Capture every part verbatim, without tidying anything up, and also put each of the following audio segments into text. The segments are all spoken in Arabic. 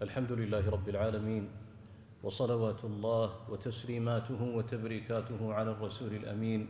الحمد لله رب العالمين، وصلوات الله وتسليماته وتبريكاته على الرسول الأمين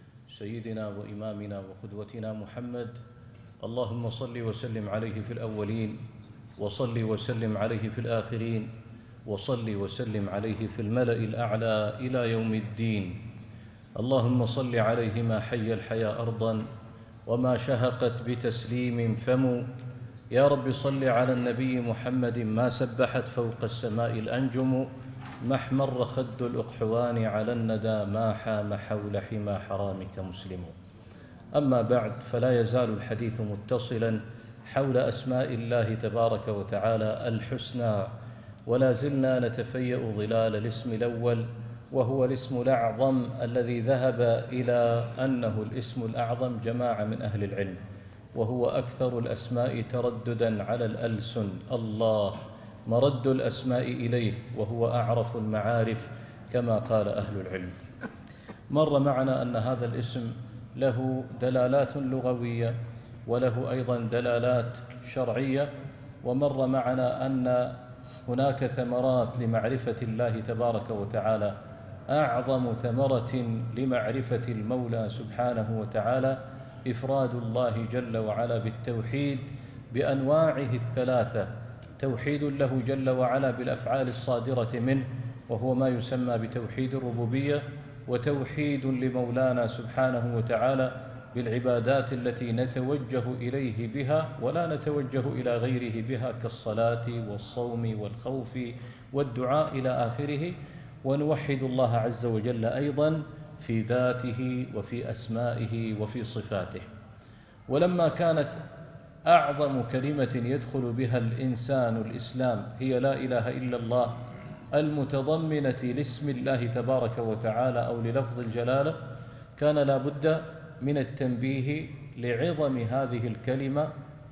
سيدنا وإمامنا وقدوتنا محمد. اللهم صل وسلم عليه في الأولين، وصل وسلم عليه في الآخرين، وصل وسلم عليه في الملأ الأعلى إلى يوم الدين. اللهم صل عليه ما حي الحياة أرضا وما شهقت بتسليم فم. يا رب صل على النبي محمد ما سبحت فوق السماء الأنجم، ما احمر خد الأقحوان على الندى، ما حام حول حمى حرامك مسلم. أما بعد، فلا يزال الحديث متصلا حول أسماء الله تبارك وتعالى الحسنى، ولا زلنا نتفيأ ظلال الاسم الأول، وهو الاسم الأعظم الذي ذهب إلى أنه الاسم الأعظم جماعة من أهل العلم، وهو أكثر الأسماء ترددا على الألسن، الله مرد الأسماء إليه، وهو أعرف المعارف كما قال أهل العلم. مر معنا أن هذا الاسم له دلالات لغوية وله أيضا دلالات شرعية، ومر معنا أن هناك ثمرات لمعرفة الله تبارك وتعالى. أعظم ثمرة لمعرفة المولى سبحانه وتعالى إفراد الله جل وعلا بالتوحيد بأنواعه الثلاثة، توحيد له جل وعلا بالأفعال الصادرة منه وهو ما يسمى بتوحيد الربوبية، وتوحيد لمولانا سبحانه وتعالى بالعبادات التي نتوجه إليه بها ولا نتوجه إلى غيره بها، كالصلاة والصوم والخوف والدعاء إلى آخره. ونوحد الله عز وجل أيضا في ذاته وفي أسمائه وفي صفاته. ولما كانت أعظم كلمة يدخل بها الإنسان الإسلام هي لا إله إلا الله المتضمنة لاسم الله تبارك وتعالى أو للفظ الجلالة، كان لا بد من التنبيه لعظم هذه الكلمة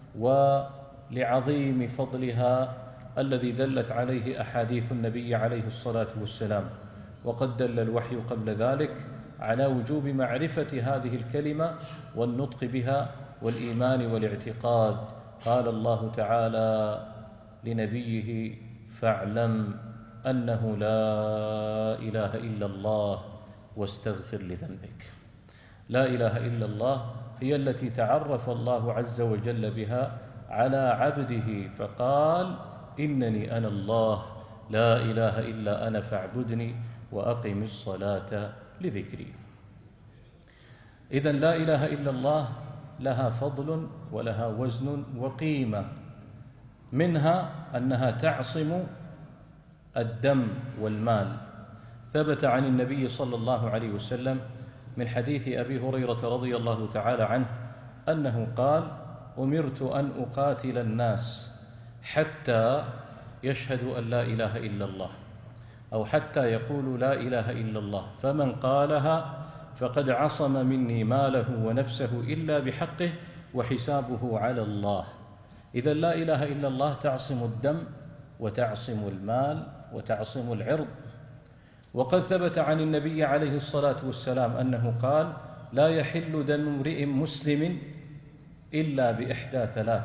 ولعظيم فضلها الذي دلت عليه أحاديث النبي عليه الصلاة والسلام. وقد دل الوحي قبل ذلك على وجوب معرفة هذه الكلمة والنطق بها والإيمان والاعتقاد. قال الله تعالى لنبيه: فاعلم أنه لا إله إلا الله واستغفر لذنبك. لا إله إلا الله هي التي تعرف الله عز وجل بها على عبده، فقال: إنني أنا الله لا إله إلا أنا فاعبدني وأقم الصلاة لذكري. إذن لا إله إلا الله لها فضل ولها وزن وقيمة، منها أنها تعصم الدم والمال. ثبت عن النبي صلى الله عليه وسلم من حديث أبي هريرة رضي الله تعالى عنه أنه قال: أمرت أن أقاتل الناس حتى يشهدوا أن لا إله إلا الله، أو حتى يقولوا لا إله إلا الله، فمن قالها فقد عصم مني ماله ونفسه إلا بحقه وحسابه على الله. إذا لا إله إلا الله تعصم الدم وتعصم المال وتعصم العرض. وقد ثبت عن النبي عليه الصلاة والسلام أنه قال: لا يحل دم امرئ مسلم إلا بإحدى ثلاث،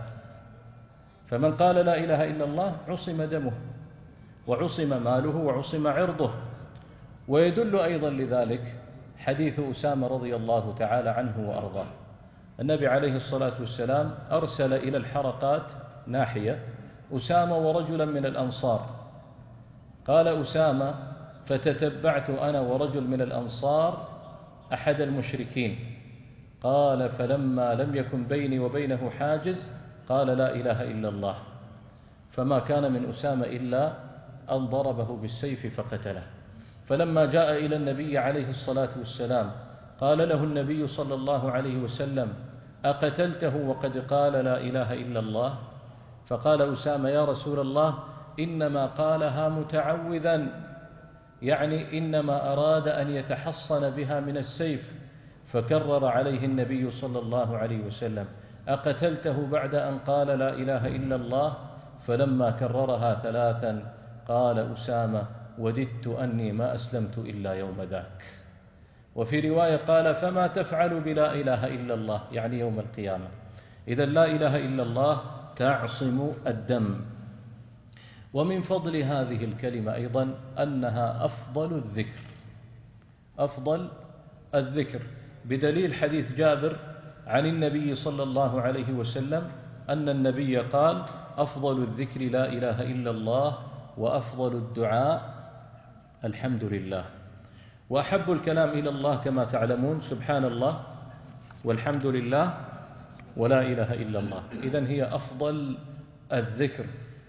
فمن قال لا إله إلا الله عصم دمه وعصم ماله وعصم عرضه. ويدل أيضا لذلك حديث أسامة رضي الله تعالى عنه وأرضاه. النبي عليه الصلاة والسلام أرسل إلى الحرقات ناحية أسامة ورجلا من الأنصار. قال أسامة: فتتبعت أنا ورجل من الأنصار أحد المشركين. قال: فلما لم يكن بيني وبينه حاجز قال: لا إله إلا الله، فما كان من أسامة إلا أن ضربه بالسيف فقتله. فلما جاء إلى النبي عليه الصلاة والسلام قال له النبي صلى الله عليه وسلم: أقتلته وقد قال لا إله إلا الله؟ فقال أسامة: يا رسول الله، إنما قالها متعوذا، يعني إنما أراد أن يتحصن بها من السيف. فكرر عليه النبي صلى الله عليه وسلم: أقتلته بعد أن قال لا إله إلا الله؟ فلما كررها ثلاثا قال أسامة: وددت أني ما أسلمت إلا يوم ذاك. وفي رواية قال: فما تفعل بلا إله إلا الله؟ يعني يوم القيامة. إذا لا إله إلا الله تعصم الدم. ومن فضل هذه الكلمة أيضا أنها أفضل الذكر، أفضل الذكر، بدليل حديث جابر عن النبي صلى الله عليه وسلم أن النبي قال: أفضل الذكر لا إله إلا الله، وأفضل الدعاء الحمد لله. وأحب الكلام إلى الله كما تعلمون سبحان الله والحمد لله ولا إله إلا الله، إذن هي أفضل الذكر.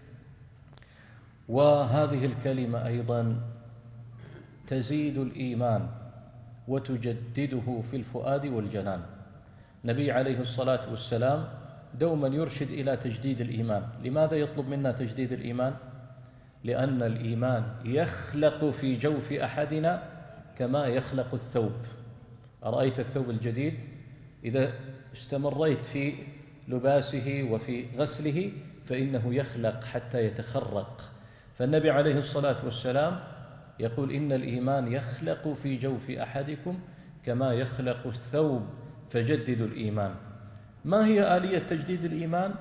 وهذه الكلمة أيضا تزيد الإيمان وتجدده في الفؤاد والجنان. النبي عليه الصلاة والسلام دوما يرشد إلى تجديد الإيمان. لماذا يطلب منا تجديد الإيمان؟ لأن الإيمان يخلق في جوف أحدنا كما يخلق الثوب. أرأيت الثوب الجديد إذا استمريت في لباسه وفي غسله فإنه يخلق حتى يتخرق. فالنبي عليه الصلاة والسلام يقول: إن الإيمان يخلق في جوف أحدكم كما يخلق الثوب فجددوا الإيمان. ما هي آلية تجديد الإيمان؟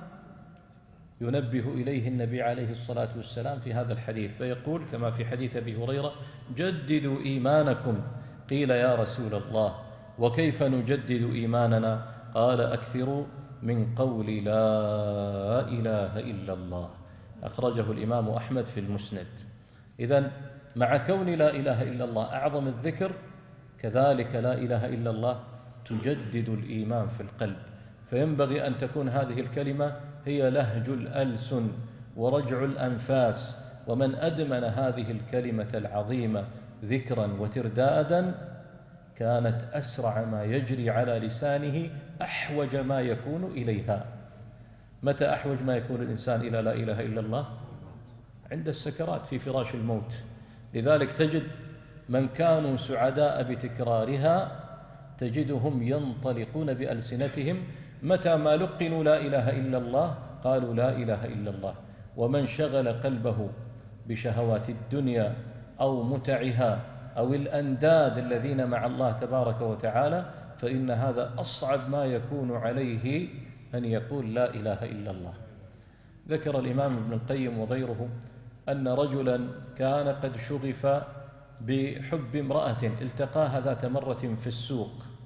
ينبه إليه النبي عليه الصلاة والسلام في هذا الحديث، فيقول كما في حديث أبي هريرة: جددوا إيمانكم. قيل: يا رسول الله وكيف نجدد إيماننا؟ قال: أكثروا من قول لا إله إلا الله. أخرجه الإمام أحمد في المسند. إذن مع كون لا إله إلا الله أعظم الذكر، كذلك لا إله إلا الله تجدد الإيمان في القلب. فينبغي أن تكون هذه الكلمة هي لهج الألسن ورجع الأنفاس. ومن أدمن هذه الكلمة العظيمة ذكرا وتردادا كانت أسرع ما يجري على لسانه أحوج ما يكون إليها. متى أحوج ما يكون الإنسان إلى لا إله إلا الله؟ عند السكرات في فراش الموت. لذلك تجد من كانوا سعداء بتكرارها تجدهم ينطلقون بألسنتهم متى ما لقنوا لا إله إلا الله قالوا لا إله إلا الله. ومن شغل قلبه بشهوات الدنيا أو متعها أو الأنداد الذين مع الله تبارك وتعالى فإن هذا أصعب ما يكون عليه أن يقول لا إله إلا الله. ذكر الإمام ابن القيم وغيره أن رجلا كان قد شغف بحب امرأة التقاها ذات مرة في السوق،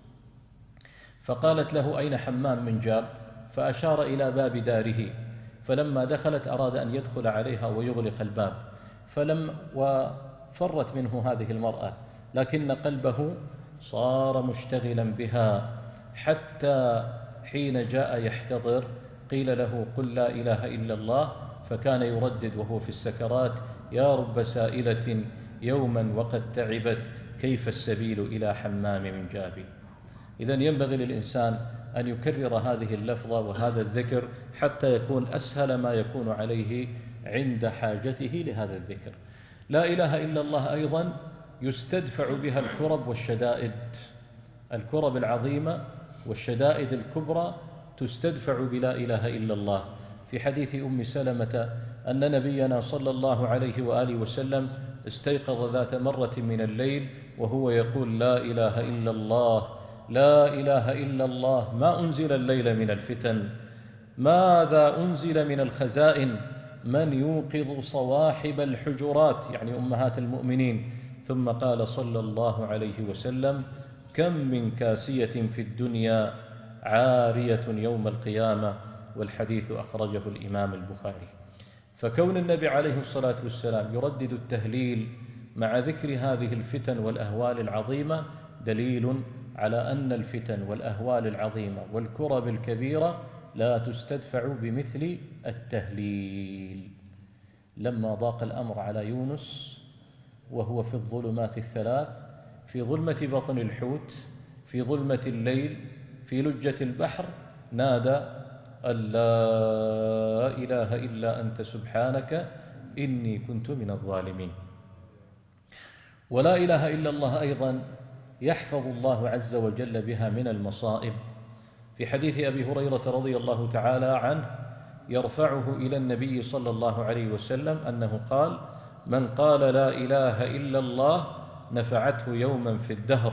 فقالت له: أين حمام من جاب؟ فأشار إلى باب داره، فلما دخلت أراد أن يدخل عليها ويغلق الباب، فلم وفرت منه هذه المرأة، لكن قلبه صار مشتغلا بها حتى حين جاء يحتضر قيل له: قل لا إله إلا الله، فكان يردد وهو في السكرات: يا رب سائلة يوما وقد تعبت، كيف السبيل إلى حمام من جابي. إذن ينبغي للإنسان أن يكرر هذه اللفظة وهذا الذكر حتى يكون أسهل ما يكون عليه عند حاجته لهذا الذكر. لا إله إلا الله أيضا يستدفع بها الكرب والشدائد. الكرب العظيمة والشدائد الكبرى تستدفع بلا إله إلا الله. في حديث أم سلمة أن نبينا صلى الله عليه وآله وسلم استيقظ ذات مرة من الليل وهو يقول: لا إله إلا الله، لا إله إلا الله، ما أنزل الليل من الفتن، ماذا أنزل من الخزائن، من يوقظ صواحب الحجرات يعني أمهات المؤمنين. ثم قال صلى الله عليه وسلم: كم من كاسية في الدنيا عارية يوم القيامة. والحديث أخرجه الإمام البخاري. فكون النبي عليه الصلاة والسلام يردد التهليل مع ذكر هذه الفتن والأهوال العظيمة دليل على أن الفتن والأهوال العظيمة والكرب الكبيرة لا تستدفع بمثل التهليل. لما ضاق الأمر على يونس وهو في الظلمات الثلاث، في ظلمة بطن الحوت، في ظلمة الليل، في لجة البحر، نادى: أن لا إله إلا أنت سبحانك إني كنت من الظالمين. ولا إله إلا الله أيضا يحفظ الله عز وجل بها من المصائب. في حديث أبي هريرة رضي الله تعالى عنه يرفعه إلى النبي صلى الله عليه وسلم أنه قال: من قال لا إله إلا الله نفعته يوما في الدهر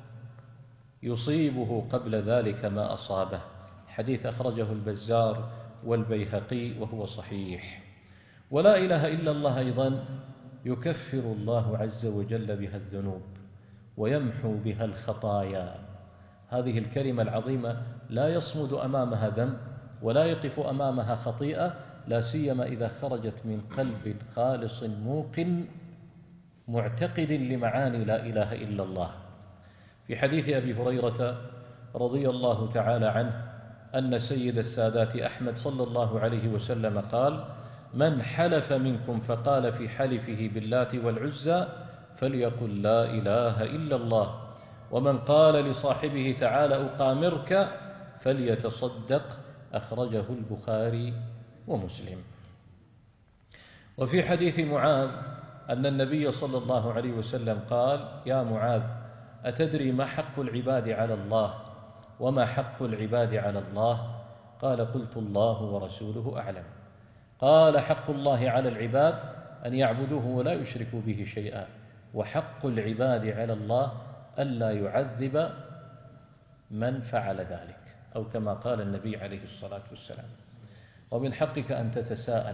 يصيبه قبل ذلك ما أصابه. حديث أخرجه البزار والبيهقي وهو صحيح. ولا إله إلا الله أيضا يكفر الله عز وجل بها الذنوب ويمحو بها الخطايا. هذه الكلمة العظيمة لا يصمد أمامها ذنب ولا يقف أمامها خطيئة، لا سيما إذا خرجت من قلب خالص موقن معتقد لمعاني لا إله إلا الله. في حديث أبي هريرة رضي الله تعالى عنه أن سيد السادات أحمد صلى الله عليه وسلم قال: من حلف منكم فقال في حلفه باللات والعزى فليقل لا إله إلا الله، ومن قال لصاحبه تعالى أقامرك فليتصدق. أخرجه البخاري ومسلم. وفي حديث معاذ أن النبي صلى الله عليه وسلم قال: يا معاذ أتدري ما حق العباد على الله وما حق العباد على الله؟ قال: قلت الله ورسوله أعلم. قال: حق الله على العباد أن يعبدوه ولا يشركوا به شيئا، وحق العباد على الله ألا يعذب من فعل ذلك، أو كما قال النبي عليه الصلاة والسلام. ومن حقك أن تتساءل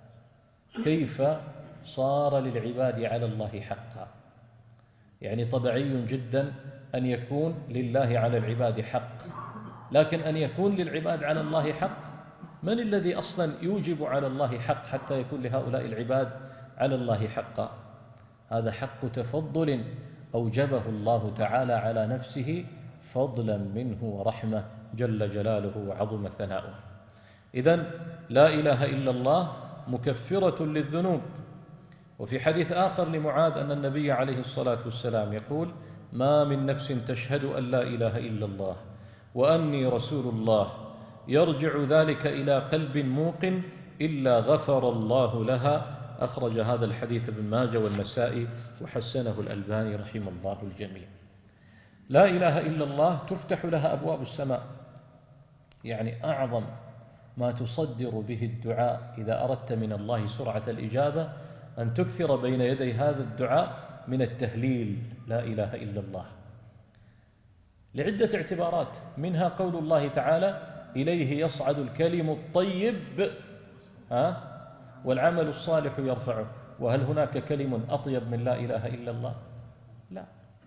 كيف صار للعباد على الله حقا؟ يعني طبيعي جدا أن يكون لله على العباد حق، لكن أن يكون للعباد على الله حق، من الذي أصلا يوجب على الله حق حتى يكون لهؤلاء العباد على الله حقا؟ هذا حق تفضل أوجبه الله تعالى على نفسه فضلا منه ورحمة جل جلاله وعظم ثناؤه. إذن لا إله إلا الله مكفرة للذنوب. وفي حديث آخر لمعاذ أن النبي عليه الصلاة والسلام يقول: ما من نفس تشهد أن لا إله إلا الله وأني رسول الله يرجع ذلك إلى قلب موقن إلا غفر الله لها. أخرج هذا الحديث ابن ماجه والنسائي وحسنه الألباني رحمه الله الجميع. لا إله إلا الله تفتح لها أبواب السماء، يعني أعظم ما تصدر به الدعاء إذا أردت من الله سرعة الإجابة أن تكثر بين يدي هذا الدعاء من التهليل لا إله إلا الله، لعدة اعتبارات، منها قول الله تعالى: إليه يصعد الكلم الطيب ها والعمل الصالح يرفعه. وهل هناك كلم أطيب من لا إله إلا الله؟ لا.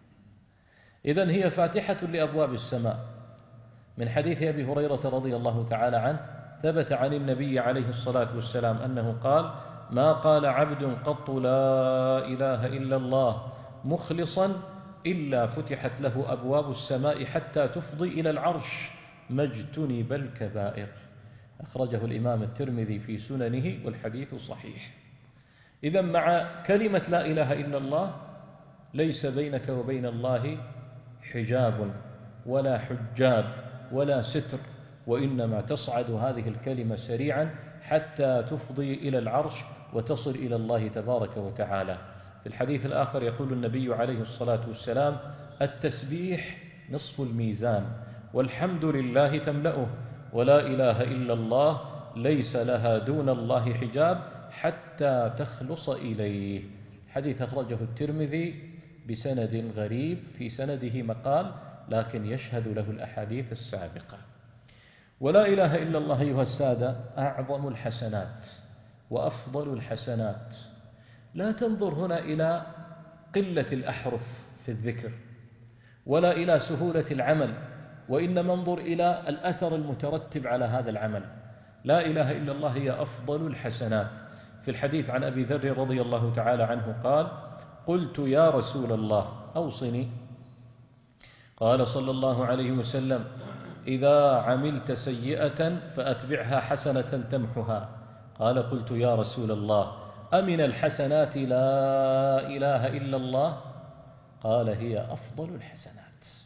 إذن هي فاتحة لأبواب السماء. من حديث أبي هريرة رضي الله تعالى عنه ثبت عن النبي عليه الصلاة والسلام أنه قال: ما قال عبد قط لا إله إلا الله مخلصا إلا فتحت له أبواب السماء حتى تفضي إلى العرش ما اجتنب الكبائر. أخرجه الإمام الترمذي في سننه والحديث صحيح. إذن مع كلمة لا إله إلا الله ليس بينك وبين الله حجاب ولا حجاب ولا ستر، وإنما تصعد هذه الكلمة سريعا حتى تفضي إلى العرش وتصل إلى الله تبارك وتعالى. في الحديث الآخر يقول النبي عليه الصلاة والسلام: التسبيح نصف الميزان والحمد لله تملأه ولا إله إلا الله ليس لها دون الله حجاب حتى تخلص إليه. حديث أخرجه الترمذي بسند غريب، في سنده مقال لكن يشهد له الأحاديث السابقة. ولا إله إلا الله أيها السادة أعظم الحسنات وأفضل الحسنات. لا تنظر هنا إلى قلة الأحرف في الذكر ولا إلى سهولة العمل، وإنما انظر إلى الأثر المترتب على هذا العمل. لا إله إلا الله هي أفضل الحسنات. في الحديث عن أبي ذر رضي الله تعالى عنه قال: قلت يا رسول الله أوصني. قال صلى الله عليه وسلم: إذا عملت سيئة فأتبعها حسنة تمحها. قال: قلت يا رسول الله أمن الحسنات لا إله إلا الله؟ قال: هي أفضل الحسنات،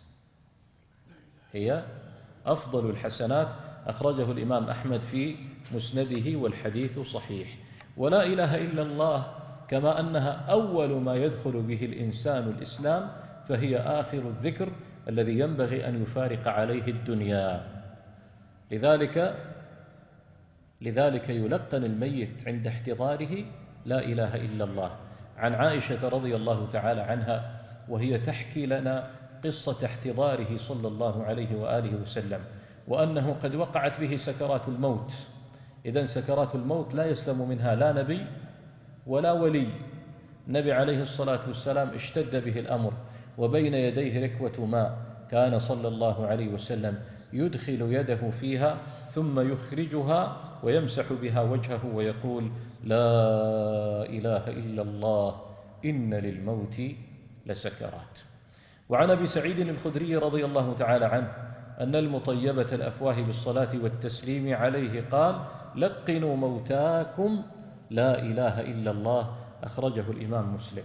هي أفضل الحسنات. أخرجه الإمام أحمد في مسنده والحديث صحيح. ولا إله إلا الله كما أنها أول ما يدخل به الإنسان الإسلام، فهي آخر الذكر الذي ينبغي أن يفارق عليه الدنيا. لذلك لذلك يلقن الميت عند احتضاره لا إله إلا الله. عن عائشة رضي الله تعالى عنها وهي تحكي لنا قصة احتضاره صلى الله عليه وآله وسلم، وأنه قد وقعت به سكرات الموت، إذن سكرات الموت لا يسلم منها لا نبي ولا ولي. النبي عليه الصلاة والسلام اشتد به الأمر وبين يديه ركوة ماء، كان صلى الله عليه وسلم يدخل يده فيها ثم يخرجها ويمسح بها وجهه ويقول: لا إله إلا الله إن للموت لسكرات. وعن أبي سعيد الخدري رضي الله تعالى عنه أن المطيبة الأفواه بالصلاة والتسليم عليه قال: لقنوا موتاكم لا إله إلا الله، أخرجه الإمام مسلم.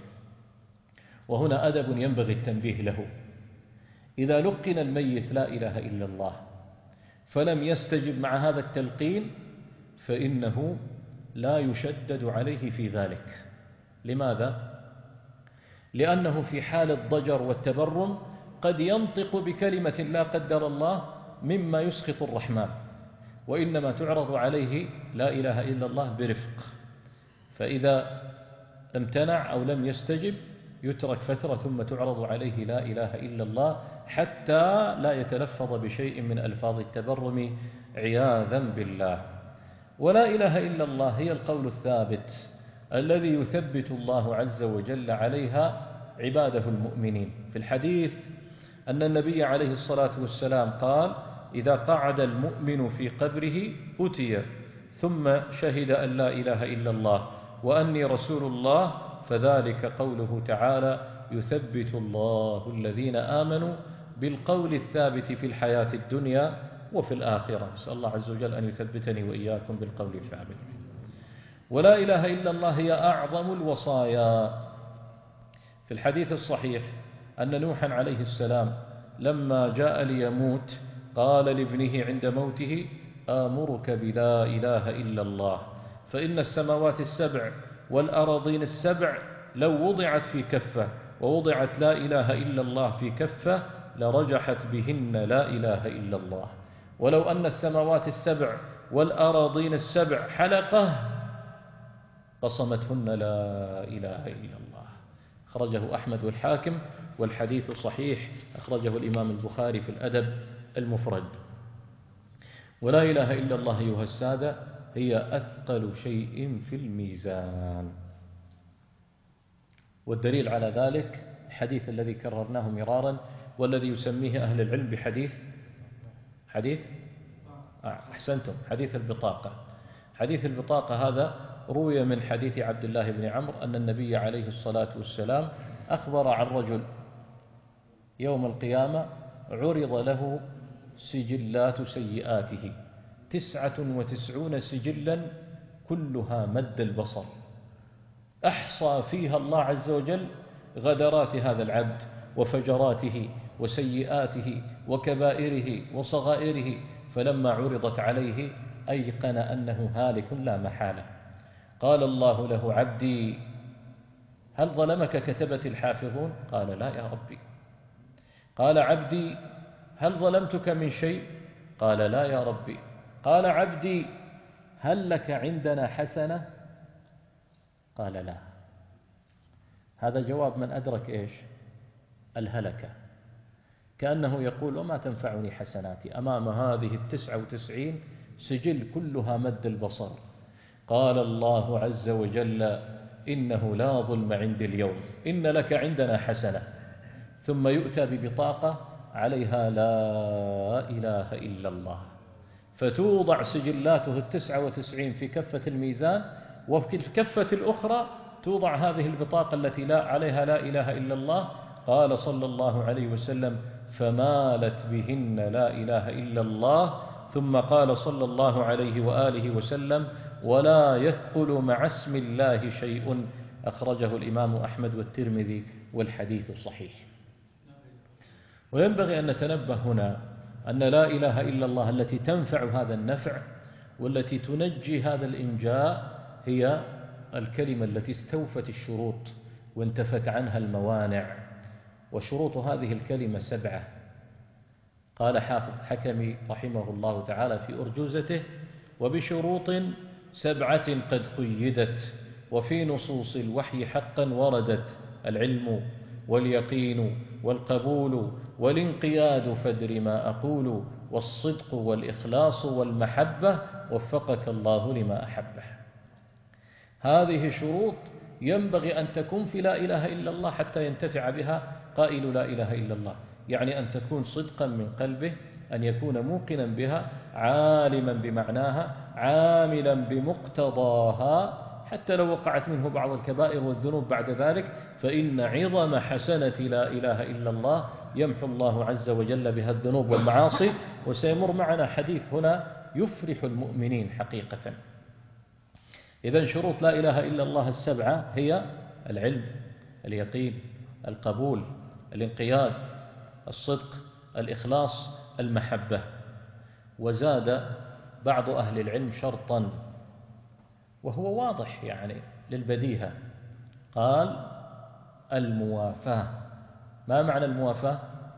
وهنا أدب ينبغي التنبيه له: إذا لقن الميت لا إله إلا الله فلم يستجب مع هذا التلقين فإنه لا يشدد عليه في ذلك. لماذا؟ لأنه في حال الضجر والتبرم قد ينطق بكلمة لا قدر الله مما يسخط الرحمن، وإنما تعرض عليه لا إله إلا الله برفق، فإذا امتنع أو لم يستجب يترك فترة ثم تعرض عليه لا إله إلا الله حتى لا يتلفظ بشيء من ألفاظ التبرم عياذا بالله. ولا إله إلا الله هي القول الثابت الذي يثبت الله عز وجل عليها عباده المؤمنين. في الحديث أن النبي عليه الصلاة والسلام قال: إذا قعد المؤمن في قبره أتي ثم شهد أن لا إله إلا الله وأني رسول الله، فذلك قوله تعالى: يثبت الله الذين آمنوا بالقول الثابت في الحياة الدنيا وفي الآخرة. نسأل الله عز وجل أن يثبتني وإياكم بالقول الثابت. ولا إله إلا الله هي أعظم الوصايا. في الحديث الصحيح أن نوحا عليه السلام لما جاء ليموت قال لابنه عند موته: آمرك بلا إله إلا الله، فإن السماوات السبع والأراضين السبع لو وضعت في كفة ووضعت لا إله إلا الله في كفة لرجحت بهن لا إله إلا الله، ولو أن السماوات السبع والأراضين السبع حلقة قصمتهن لا إله إلا الله. أخرجه أحمد والحاكم والحديث صحيح، أخرجه الإمام البخاري في الأدب المفرد. ولا إله إلا الله أيها السادة هي أثقل شيء في الميزان، والدليل على ذلك الحديث الذي كررناه مرارا والذي يسميه أهل العلم بحديث حديث أحسنتم حديث البطاقة. حديث البطاقة هذا روي من حديث عبد الله بن عمرو أن النبي عليه الصلاة والسلام أخبر عن رجل يوم القيامة عرض له سجلات سيئاته تسعة وتسعون سجلا كلها مد البصر، أحصى فيها الله عز وجل غدرات هذا العبد وفجراته وسيئاته وكبائره وصغائره، فلما عرضت عليه أيقن أنه هالك لا محالة. قال الله له: عبدي هل ظلمك كتبة الحافظون؟ قال: لا يا ربي. قال: عبدي هل ظلمتك من شيء؟ قال: لا يا ربي. قال: عبدي هل لك عندنا حسنة؟ قال: لا. هذا جواب من أدرك إيش؟ الهلكة، كأنه يقول: وما تنفعني حسناتي أمام هذه التسعة وتسعين سجل كلها مد البصر. قال الله عز وجل: إنه لا ظلم عندي اليوم، إن لك عندنا حسنة. ثم يؤتى ببطاقة عليها لا إله إلا الله، فتوضع سجلاته التسعة وتسعين في كفة الميزان، وفي الكفة الأخرى توضع هذه البطاقة التي لا عليها لا إله إلا الله. قال صلى الله عليه وسلم: فمالت بهن لا إله إلا الله. ثم قال صلى الله عليه وآله وسلم: ولا يثقل مع اسم الله شيء. أخرجه الإمام أحمد والترمذي والحديث صحيح. وينبغي أن نتنبه هنا أن لا إله إلا الله التي تنفع هذا النفع والتي تنجي هذا الإنجاء هي الكلمة التي استوفت الشروط وانتفت عنها الموانع. وشروط هذه الكلمة سبعة. قال حافظ حكمي رحمه الله تعالى في أرجوزته: وبشروط سبعة قد قيدت وفي نصوص الوحي حقا وردت: العلم واليقين والقبول والانقياد، فادر ما أقول، والصدق والإخلاص والمحبة وفقك الله لما أحبه. هذه شروط ينبغي أن تكون في لا إله إلا الله حتى ينتفع بها قائل لا إله إلا الله، يعني أن تكون صدقا من قلبه، أن يكون موقنا بها، عالما بمعناها، عاملا بمقتضاها، حتى لو وقعت منه بعض الكبائر والذنوب بعد ذلك فإن عظم حسنة لا إله إلا الله يمحو الله عز وجل بها الذنوب والمعاصي. وسيمر معنا حديث هنا يفرح المؤمنين حقيقة. إذن شروط لا إله إلا الله السبعة هي العلم، اليقين، القبول، الانقياد، الصدق، الإخلاص، المحبة. وزاد بعض أهل العلم شرطا وهو واضح يعني للبديهة، قال الموافاة. ما معنى الموافاة؟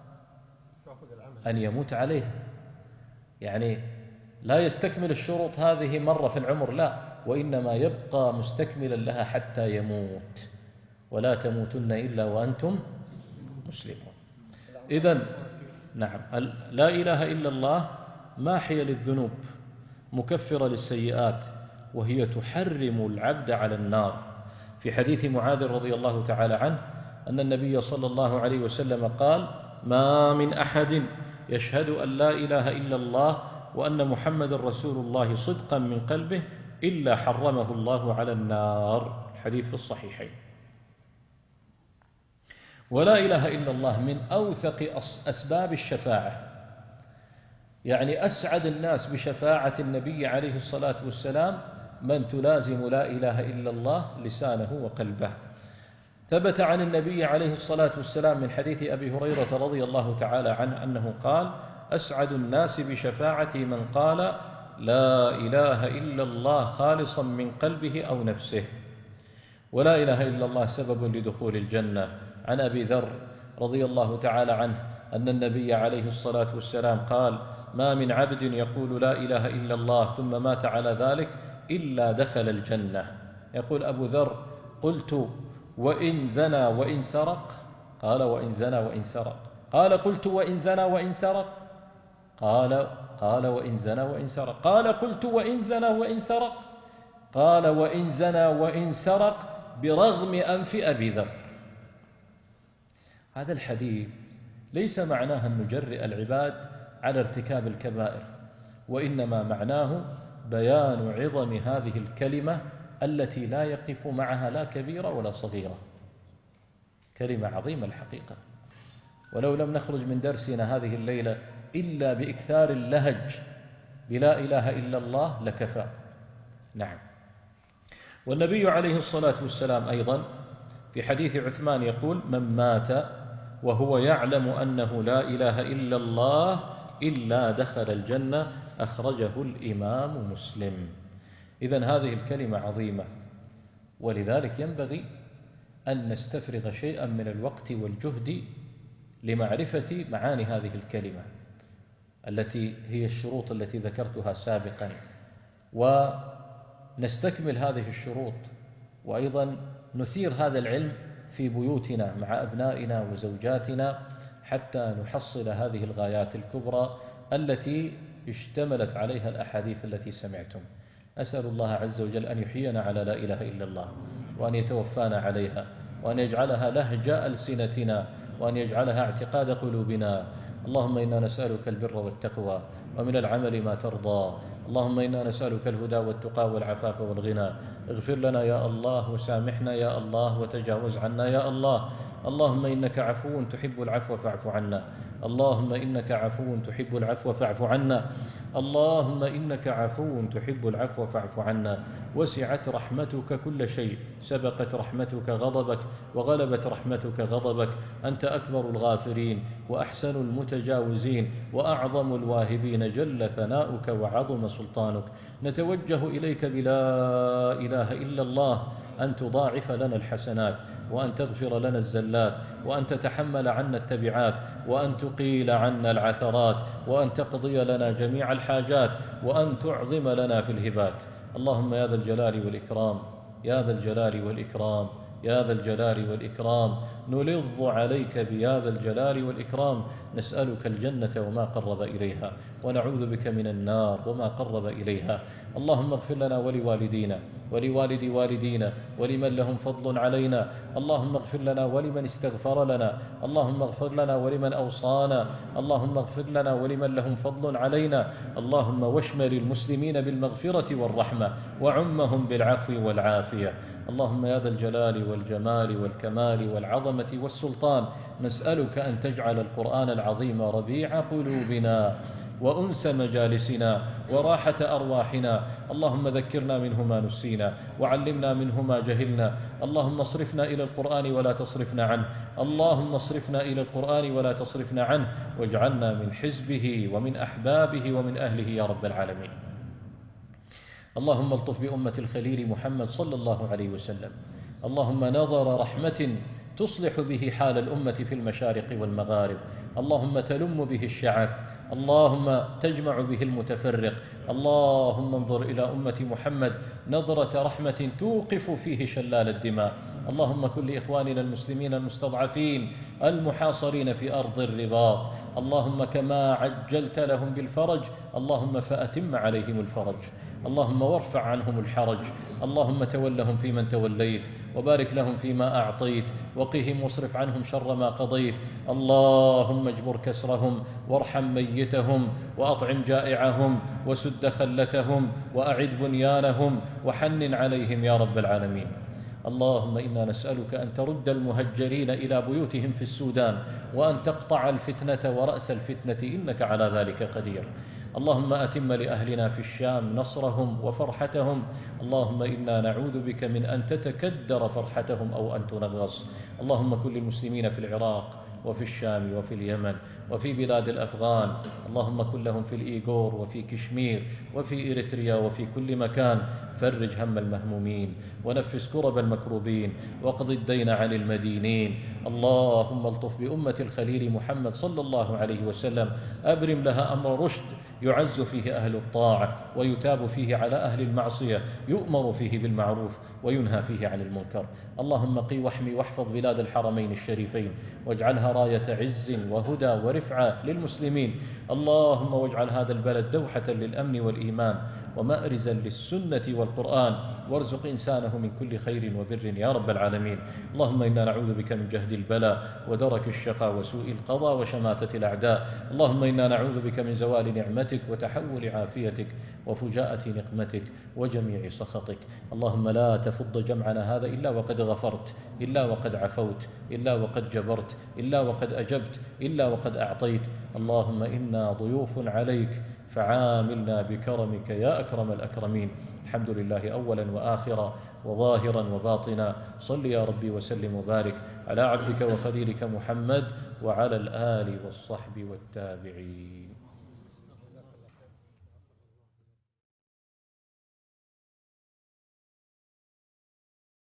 أن يموت عليه، يعني لا يستكمل الشروط هذه مرة في العمر، لا، وإنما يبقى مستكملا لها حتى يموت. ولا تموتن إلا وأنتم مسلمون. إذن نعم، لا إله إلا الله ماحية للذنوب، مكفرة للسيئات، وهي تحرم العبد على النار. في حديث معاذ رضي الله تعالى عنه أن النبي صلى الله عليه وسلم قال: ما من أحد يشهد أن لا إله إلا الله وأن محمد رسول الله صدقا من قلبه إلا حرمه الله على النار. الحديث في الصحيحين. ولا إله إلا الله من أوثق أسباب الشفاعة، يعني أسعد الناس بشفاعة النبي عليه الصلاة والسلام من تلازم لا إله إلا الله لسانه وقلبه. ثبت عن النبي عليه الصلاة والسلام من حديث أبي هريرة رضي الله تعالى عنه أنه قال: أسعد الناس بشفاعتي من قال لا إله إلا الله خالصا من قلبه أو نفسه. ولا إله إلا الله سبب لدخول الجنة. عن أبي ذر رضي الله تعالى عنه أن النبي عليه الصلاة والسلام قال: ما من عبد يقول لا إله إلا الله ثم مات على ذلك إلا دخل الجنة. يقول أبو ذر: قلت وإن زنى وإن سرق؟ قال: وإن زنى وإن سرق. قال: قلت وإن زنى وإن سرق؟ قال قال وإن زنى وإن سرق. قال: قلت وإن زنى وإن سرق؟ قال: وإن زنى وإن سرق برغم أنف أبي ذر. هذا الحديث ليس معناه أن نجرئ العباد على ارتكاب الكبائر، وإنما معناه بيان عظم هذه الكلمة التي لا يقف معها لا كبيرة ولا صغيرة. كلمة عظيمة الحقيقة، ولو لم نخرج من درسنا هذه الليلة إلا بإكثار اللهج بلا إله إلا الله لكفى. نعم. والنبي عليه الصلاة والسلام أيضا في حديث عثمان يقول: من مات وهو يعلم أنه لا إله إلا الله إلا دخل الجنة، أخرجه الإمام مسلم. إذن هذه الكلمة عظيمة، ولذلك ينبغي أن نستفرغ شيئا من الوقت والجهد لمعرفة معاني هذه الكلمة التي هي الشروط التي ذكرتها سابقا، ونستكمل هذه الشروط، وأيضا نثير هذا العلم في بيوتنا مع أبنائنا وزوجاتنا حتى نحصل هذه الغايات الكبرى التي اشتملت عليها الأحاديث التي سمعتم. أسأل الله عز وجل أن يحيينا على لا إله إلا الله، وأن يتوفانا عليها، وأن يجعلها لهج ألسنتنا، وأن يجعلها اعتقاد قلوبنا. اللهم إنا نسألك البر والتقوى ومن العمل ما ترضى. اللهم إنا نسألك الهدى والتقى والعفاف والغنى. اغفر لنا يا الله، وسامحنا يا الله، وتجاوز عنا يا الله. اللهم إنك عفو تحب العفو فاعف عنا. اللهم إنك عفو تحب العفو فاعف عنا. اللهم إنك عفو تحب العفو فاعف عنا. وسعت رحمتك كل شيء، سبقت رحمتك غضبك، وغلبت رحمتك غضبك. أنت أكبر الغافرين وأحسن المتجاوزين وأعظم الواهبين، جل ثناؤك وعظم سلطانك. نتوجه إليك بلا إله إلا الله أن تضاعف لنا الحسنات، وأن تغفر لنا الزلات، وأن تتحمل عنا التبعات، وأن تقيل عنا العثرات، وأن تقضي لنا جميع الحاجات، وأن تعظم لنا في الهبات. اللهم يا ذا الجلال والإكرام، يا ذا الجلال والإكرام، يا ذا الجلال والإكرام. نلظ عليك بيا ذا الجلال والإكرام. نسألك الجنة وما قرب إليها، ونعوذ بك من النار وما قرب إليها. اللهم اغفر لنا ولوالدينا ولوالد والدينا ولمن لهم فضل علينا. اللهم اغفر لنا ولمن استغفر لنا. اللهم اغفر لنا ولمن أوصانا. اللهم اغفر لنا ولمن لهم فضل علينا. اللهم واشمل المسلمين بالمغفرة والرحمة، وعمهم بالعفو والعافية. اللهم يا ذا الجلال والجمال والكمال والعظمة والسلطان، نسألك أن تجعل القرآن العظيم ربيع قلوبنا وأنس مجالسنا وراحة أرواحنا. اللهم ذكرنا منه ما نسينا، وعلمنا منه ما جهلنا. اللهم اصرفنا إلى القرآن ولا تصرفنا عنه. اللهم اصرفنا إلى القرآن ولا تصرفنا عنه، واجعلنا من حزبه ومن أحبابه ومن أهله يا رب العالمين. اللهم الطف بأمة الخليل محمد صلى الله عليه وسلم. اللهم نظر رحمة تصلح به حال الأمة في المشارق والمغارب. اللهم تلم به الشعث. اللهم تجمع به المتفرق. اللهم انظر إلى أمة محمد نظرة رحمة توقف فيه شلال الدماء. اللهم كن لإخواننا المسلمين المستضعفين المحاصرين في أرض الرباط، اللهم كما عجلت لهم بالفرج اللهم فأتم عليهم الفرج. اللهم وارفع عنهم الحرج. اللهم تولهم فيمن توليت، وبارك لهم فيما أعطيت، وقهم واصرف عنهم شر ما قضيت. اللهم اجبر كسرهم، وارحم ميتهم، وأطعم جائعهم، وسد خلتهم، وأعد بنيانهم، وحنن عليهم يا رب العالمين. اللهم إنا نسألك أن ترد المهجرين إلى بيوتهم في السودان، وأن تقطع الفتنة ورأس الفتنة، إنك على ذلك قدير. اللهم أتم لأهلنا في الشام نصرهم وفرحتهم. اللهم إنا نعوذ بك من أن تتكدر فرحتهم أو أن تنغص. اللهم كن للمسلمين في العراق وفي الشام وفي اليمن وفي بلاد الأفغان. اللهم كن لهم في الإيغور وفي كشمير وفي إريتريا وفي كل مكان. فرج هم المهمومين، ونفس كرب المكروبين، واقض الدين عن المدينين. اللهم الطف بأمة الخليل محمد صلى الله عليه وسلم، أبرم لها أمر رشد يعز فيه أهل الطاعة، ويتاب فيه على أهل المعصية، يؤمر فيه بالمعروف وينهى فيه عن المنكر. اللهم قي واحمي واحفظ بلاد الحرمين الشريفين، واجعلها راية عز وهدى ورفعة للمسلمين. اللهم واجعل هذا البلد دوحة للأمن والإيمان، ومأرزا للسنة والقرآن، وارزق إنسانه من كل خير وبر يا رب العالمين. اللهم إنا نعوذ بك من جهد البلاء ودرك الشقاء وسوء القضاء وشماتة الأعداء. اللهم إنا نعوذ بك من زوال نعمتك وتحول عافيتك وفجاءة نقمتك وجميع سخطك. اللهم لا تفض جمعنا هذا إلا وقد غفرت، إلا وقد عفوت، إلا وقد جبرت، إلا وقد أجبت، إلا وقد أعطيت. اللهم إنا ضيوف عليك فعاملنا بكرمك يا أكرم الأكرمين. الحمد لله أولا وآخرا وظاهرا وباطنا. صل يا ربي وسلم وبارك على عبدك وخليلك محمد وعلى الآل والصحب والتابعين.